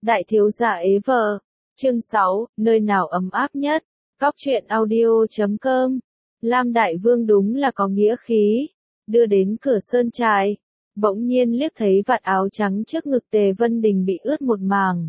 Đại thiếu gia ế vợ. Chương 6, nơi nào ấm áp nhất. Cóc truyện audio.com. Lam Đại Vương đúng là có nghĩa khí. Đưa đến cửa sơn trại, bỗng nhiên liếc thấy vạt áo trắng trước ngực Tề Vân Đình bị ướt một mảng.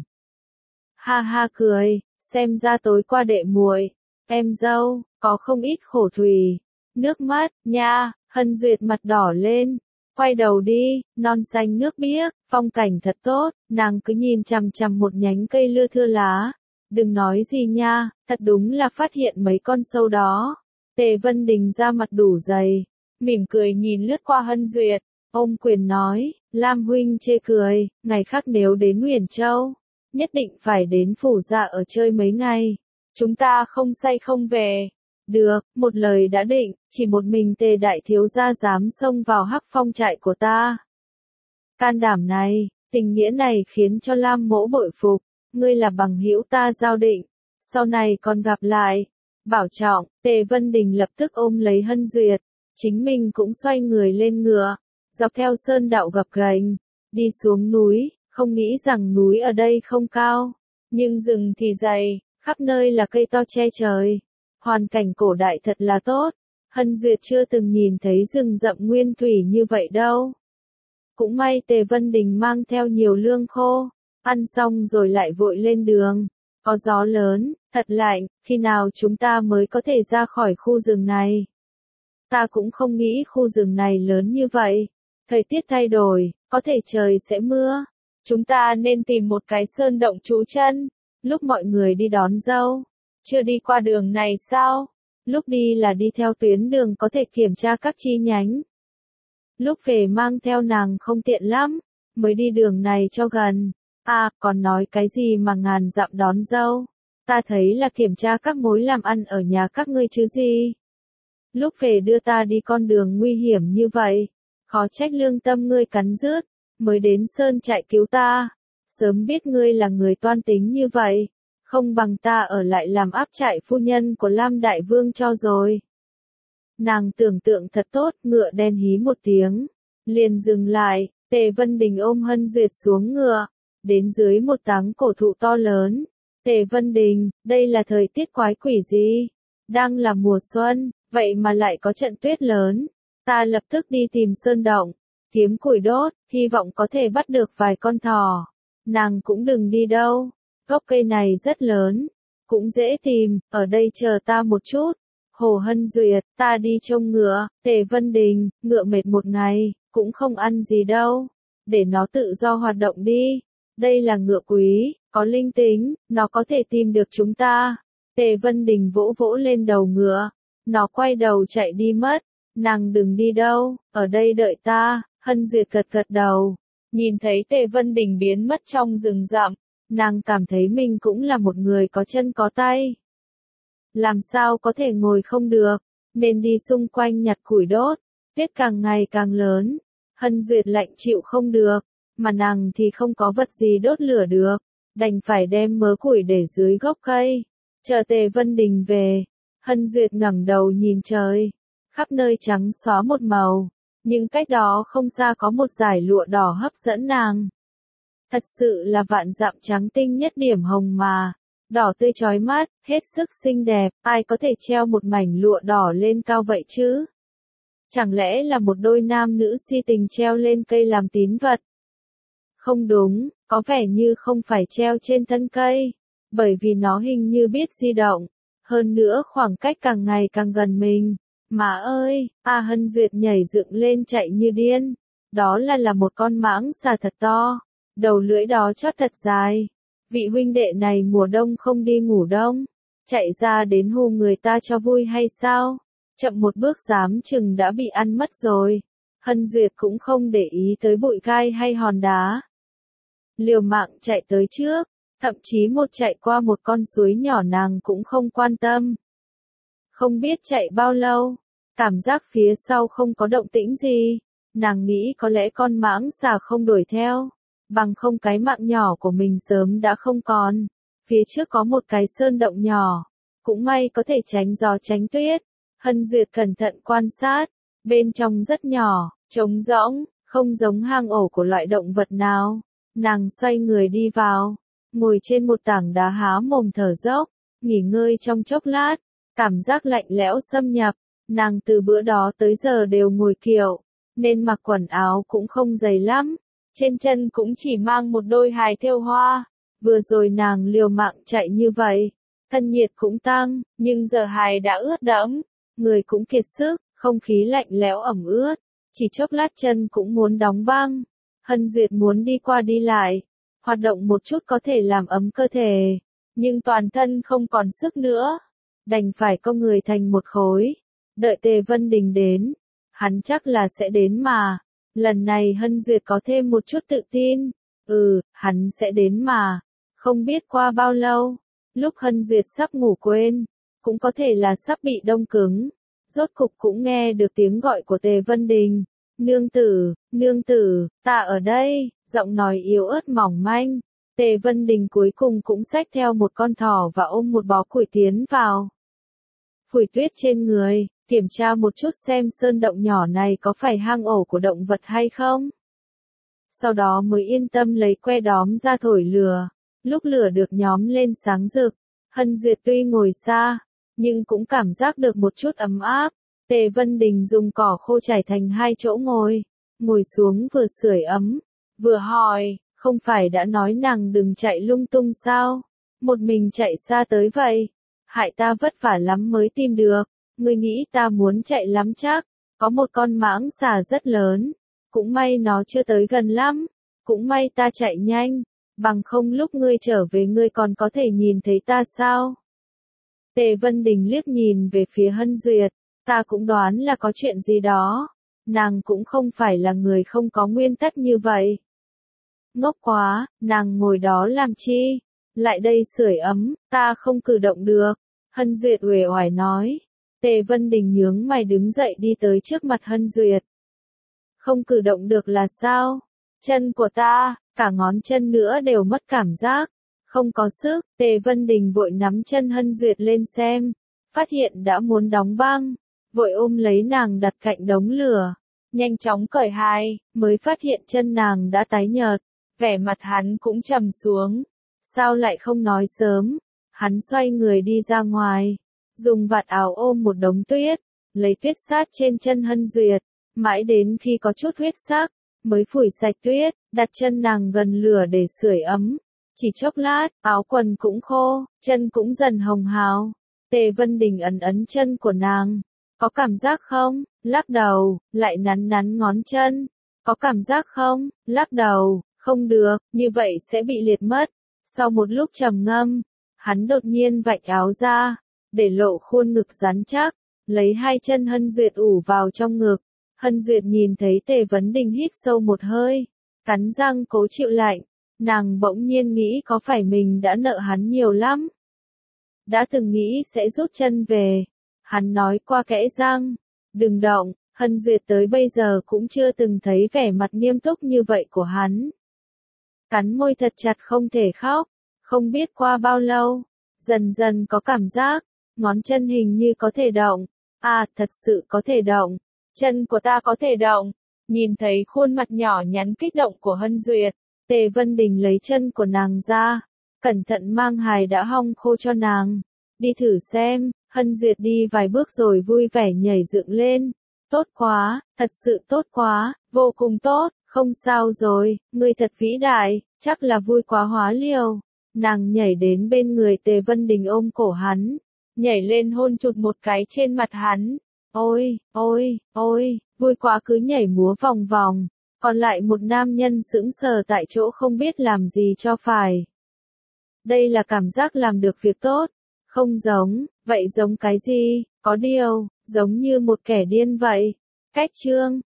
Ha ha cười, xem ra tối qua đệ muội, em dâu, có không ít khổ thủy. Nước mắt, nha, Hân Duyệt mặt đỏ lên. Quay đầu đi, non xanh nước biếc, phong cảnh thật tốt, nàng cứ nhìn chằm chằm một nhánh cây lưa thưa lá. Đừng nói gì nha, thật đúng là phát hiện mấy con sâu đó. Tề Vân Đình ra mặt đủ dày, mỉm cười nhìn lướt qua Hân Duyệt, ôm quyền nói, Lam huynh chê cười, ngày khác nếu đến Huyền Châu, nhất định phải đến phủ dạ ở chơi mấy ngày. Chúng ta không say không về. Được, một lời đã định, chỉ một mình Tề đại thiếu gia dám xông vào Hắc Phong trại của ta. Can đảm này, tình nghĩa này khiến cho Lam mỗ bội phục, ngươi là bằng hữu ta giao định, sau này còn gặp lại. Bảo trọng, Tề Vân Đình lập tức ôm lấy Hân Duyệt, chính mình cũng xoay người lên ngựa, dọc theo sơn đạo gập ghềnh, đi xuống núi, không nghĩ rằng núi ở đây không cao, nhưng rừng thì dày, khắp nơi là cây to che trời. Hoàn cảnh cổ đại thật là tốt, Hân Duyệt chưa từng nhìn thấy rừng rậm nguyên thủy như vậy đâu. Cũng may Tề Vân Đình mang theo nhiều lương khô, ăn xong rồi lại vội lên đường. Có gió lớn, thật lạnh, khi nào chúng ta mới có thể ra khỏi khu rừng này? Ta cũng không nghĩ khu rừng này lớn như vậy. Thời tiết thay đổi, có thể trời sẽ mưa. Chúng ta nên tìm một cái sơn động trú chân. Lúc mọi người đi đón dâu, chưa đi qua đường này sao? Lúc đi là đi theo tuyến đường có thể kiểm tra các chi nhánh. Lúc về mang theo nàng không tiện lắm, mới đi đường này cho gần. À, còn nói cái gì mà ngàn dặm đón dâu? Ta thấy là kiểm tra các mối làm ăn ở nhà các ngươi chứ gì. Lúc về đưa ta đi con đường nguy hiểm như vậy, khó trách lương tâm ngươi cắn rứt, mới đến sơn trại cứu ta. Sớm biết ngươi là người toan tính như vậy, không bằng ta ở lại làm áp trại phu nhân của Lam Đại Vương cho rồi. Nàng tưởng tượng thật tốt, ngựa đen hí một tiếng, liền dừng lại, Tề Vân Đình ôm Hân Duyệt xuống ngựa, đến dưới một táng cổ thụ to lớn. Tề Vân Đình, đây là thời tiết quái quỷ gì? Đang là mùa xuân, vậy mà lại có trận tuyết lớn. Ta lập tức đi tìm sơn động, kiếm củi đốt, hy vọng có thể bắt được vài con thỏ. Nàng cũng đừng đi đâu, gốc cây này rất lớn, cũng dễ tìm, ở đây chờ ta một chút. Hồ Hân Duyệt, ta đi trông ngựa. Tề Vân Đình, ngựa mệt một ngày, cũng không ăn gì đâu, để nó tự do hoạt động đi. Đây là ngựa quý, có linh tính, nó có thể tìm được chúng ta. Tề Vân Đình vỗ vỗ lên đầu ngựa, nó quay đầu chạy đi mất. Nàng đừng đi đâu, ở đây đợi ta. Hân Duyệt gật gật đầu, nhìn thấy Tề Vân Đình biến mất trong rừng rậm, nàng cảm thấy mình cũng là một người có chân có tay. Làm sao có thể ngồi không được, nên đi xung quanh nhặt củi đốt. Tuyết càng ngày càng lớn, Hân Duyệt lạnh chịu không được, mà nàng thì không có vật gì đốt lửa được, đành phải đem mớ củi để dưới gốc cây. Chờ Tề Vân Đình về, Hân Duyệt ngẩng đầu nhìn trời, khắp nơi trắng xóa một màu, nhưng cách đó không xa có một dải lụa đỏ hấp dẫn nàng. Thật sự là vạn dặm trắng tinh nhất điểm hồng mà, đỏ tươi chói mắt, hết sức xinh đẹp, ai có thể treo một mảnh lụa đỏ lên cao vậy chứ? Chẳng lẽ là một đôi nam nữ si tình treo lên cây làm tín vật? Không đúng, có vẻ như không phải treo trên thân cây, bởi vì nó hình như biết di động, hơn nữa khoảng cách càng ngày càng gần mình. Má ơi, Hân Duyệt nhảy dựng lên chạy như điên, đó là một con mãng xà thật to, đầu lưỡi đó chót thật dài. Vị huynh đệ này mùa đông không đi ngủ đông, chạy ra đến hù người ta cho vui hay sao? Chậm một bước dám chừng đã bị ăn mất rồi. Hân Duyệt cũng không để ý tới bụi gai hay hòn đá, liều mạng chạy tới trước, thậm chí một chạy qua một con suối nhỏ nàng cũng không quan tâm. Không biết chạy bao lâu, cảm giác phía sau không có động tĩnh gì, nàng nghĩ có lẽ con mãng xà không đuổi theo, bằng không cái mạng nhỏ của mình sớm đã không còn. Phía trước có một cái sơn động nhỏ, cũng may có thể tránh gió tránh tuyết. Hân Duyệt cẩn thận quan sát, bên trong rất nhỏ, trống rỗng, không giống hang ổ của loại động vật nào. Nàng xoay người đi vào, ngồi trên một tảng đá há mồm thở dốc, nghỉ ngơi trong chốc lát, cảm giác lạnh lẽo xâm nhập, nàng từ bữa đó tới giờ đều ngồi kiệu, nên mặc quần áo cũng không dày lắm, trên chân cũng chỉ mang một đôi hài thêu hoa, vừa rồi nàng liều mạng chạy như vậy, thân nhiệt cũng tăng, nhưng giờ hài đã ướt đẫm, người cũng kiệt sức, không khí lạnh lẽo ẩm ướt, chỉ chốc lát chân cũng muốn đóng băng. Hân Duyệt muốn đi qua đi lại, hoạt động một chút có thể làm ấm cơ thể, nhưng toàn thân không còn sức nữa, đành phải co người thành một khối, đợi Tề Vân Đình đến, hắn chắc là sẽ đến mà, lần này Hân Duyệt có thêm một chút tự tin, hắn sẽ đến mà, không biết qua bao lâu, lúc Hân Duyệt sắp ngủ quên, cũng có thể là sắp bị đông cứng, rốt cục cũng nghe được tiếng gọi của Tề Vân Đình. Nương tử, ta ở đây, giọng nói yếu ớt mỏng manh. Tề Vân Đình cuối cùng cũng xách theo một con thỏ và ôm một bó củi tiến vào. Phủi tuyết trên người, kiểm tra một chút xem sơn động nhỏ này có phải hang ổ của động vật hay không. Sau đó mới yên tâm lấy que đóm ra thổi lửa. Lúc lửa được nhóm lên sáng rực, Hân Duyệt tuy ngồi xa, nhưng cũng cảm giác được một chút ấm áp. Tề Vân Đình dùng cỏ khô trải thành hai chỗ ngồi xuống vừa sưởi ấm, vừa hỏi, không phải đã nói nàng đừng chạy lung tung sao, một mình chạy xa tới vậy, hại ta vất vả lắm mới tìm được, ngươi nghĩ ta muốn chạy lắm chắc, có một con mãng xà rất lớn, cũng may nó chưa tới gần lắm, cũng may ta chạy nhanh, bằng không lúc ngươi trở về ngươi còn có thể nhìn thấy ta sao? Tề Vân Đình liếc nhìn về phía Hân Duyệt. Ta cũng đoán là có chuyện gì đó, nàng cũng không phải là người không có nguyên tắc như vậy. Ngốc quá, nàng ngồi đó làm chi? Lại đây sưởi ấm, ta không cử động được. Hân Duyệt uể oải nói. Tề Vân Đình nhướng mày đứng dậy đi tới trước mặt Hân Duyệt. Không cử động được là sao? Chân của ta, cả ngón chân nữa đều mất cảm giác. Không có sức, Tề Vân Đình vội nắm chân Hân Duyệt lên xem. Phát hiện đã muốn đóng băng. Vội ôm lấy nàng đặt cạnh đống lửa, nhanh chóng cởi hai, mới phát hiện chân nàng đã tái nhợt, vẻ mặt hắn cũng trầm xuống. Sao lại không nói sớm? Hắn xoay người đi ra ngoài, dùng vạt áo ôm một đống tuyết, lấy tuyết sát trên chân Hân Duyệt, mãi đến khi có chút huyết sắc, mới phủi sạch tuyết, đặt chân nàng gần lửa để sưởi ấm. Chỉ chốc lát, áo quần cũng khô, chân cũng dần hồng hào. Tề Vân Đình ấn ấn chân của nàng. Có cảm giác không? Lắc đầu, lại nắn nắn ngón chân. Có cảm giác không? Lắc đầu, không được, như vậy sẽ bị liệt mất. Sau một lúc trầm ngâm, hắn đột nhiên vạch áo ra, để lộ khuôn ngực rắn chắc, lấy hai chân Hân Duyệt ủ vào trong ngực. Hân Duyệt nhìn thấy Tề Vấn Đình hít sâu một hơi, cắn răng cố chịu lạnh, nàng bỗng nhiên nghĩ có phải mình đã nợ hắn nhiều lắm. Đã từng nghĩ sẽ rút chân về. Hắn nói qua kẽ răng, đừng động, Hân Duyệt tới bây giờ cũng chưa từng thấy vẻ mặt nghiêm túc như vậy của hắn. Cắn môi thật chặt không thể khóc, không biết qua bao lâu, dần dần có cảm giác, ngón chân hình như có thể động, thật sự có thể động, chân của ta có thể động, nhìn thấy khuôn mặt nhỏ nhắn kích động của Hân Duyệt, Tề Vân Đình lấy chân của nàng ra, cẩn thận mang hài đã hong khô cho nàng, đi thử xem. Hân Duyệt đi vài bước rồi vui vẻ nhảy dựng lên. Tốt quá, thật sự tốt quá, vô cùng tốt, không sao rồi, ngươi thật vĩ đại, chắc là vui quá hóa liều. Nàng nhảy đến bên người Tề Vân Đình ôm cổ hắn, nhảy lên hôn chụt một cái trên mặt hắn. Ôi, vui quá cứ nhảy múa vòng vòng. Còn lại một nam nhân sững sờ tại chỗ không biết làm gì cho phải. Đây là cảm giác làm được việc tốt. Không giống, vậy giống cái gì? Có điều, giống như một kẻ điên vậy. Cách chương